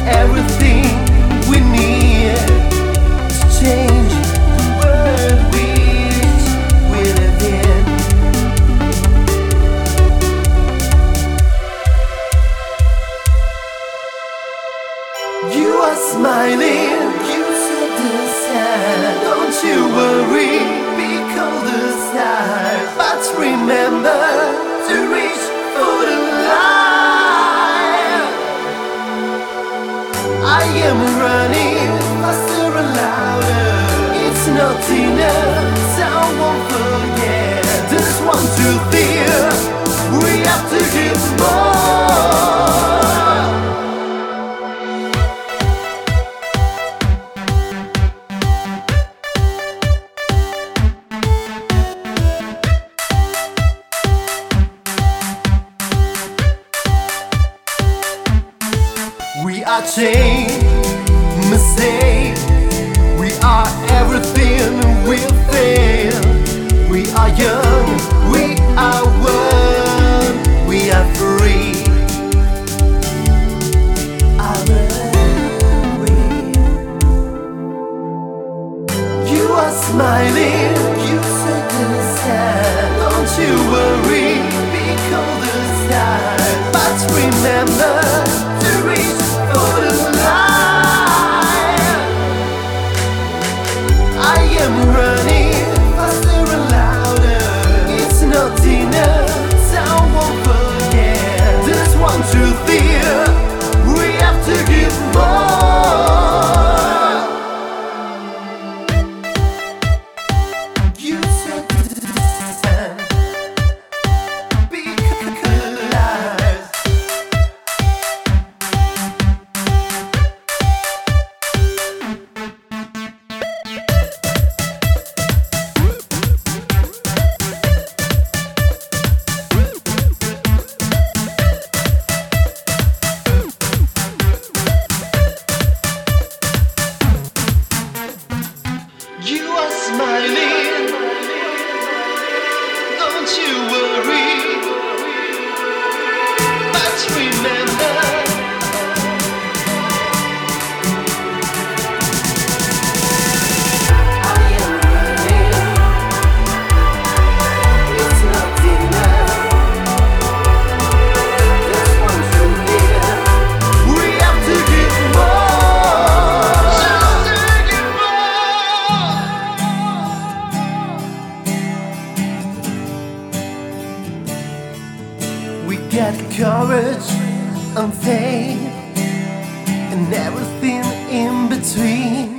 everything we need to change the world which we live in. You are smiling, you said the sun. Don't you worry, be cold aside. But remember to reach for the light. I am running faster and louder. It's not enough, so I won't forget. Just want to feel we have to give more. We are changed, mistake. We are everything we fail. We are young, we are one, we are free. You are smiling, you said the sun. Don't you worry, be cold aside. But remember to reach for the light. I am running faster and louder. It's not enough, so I won't forget. Just want to feel we have to give more. You said the sun. Be alive. You are smiling, don't you worry. But remember, I am running. It's not enough. Just want to feel we have to give more. Just to give more. We got courage and faith and everything in between.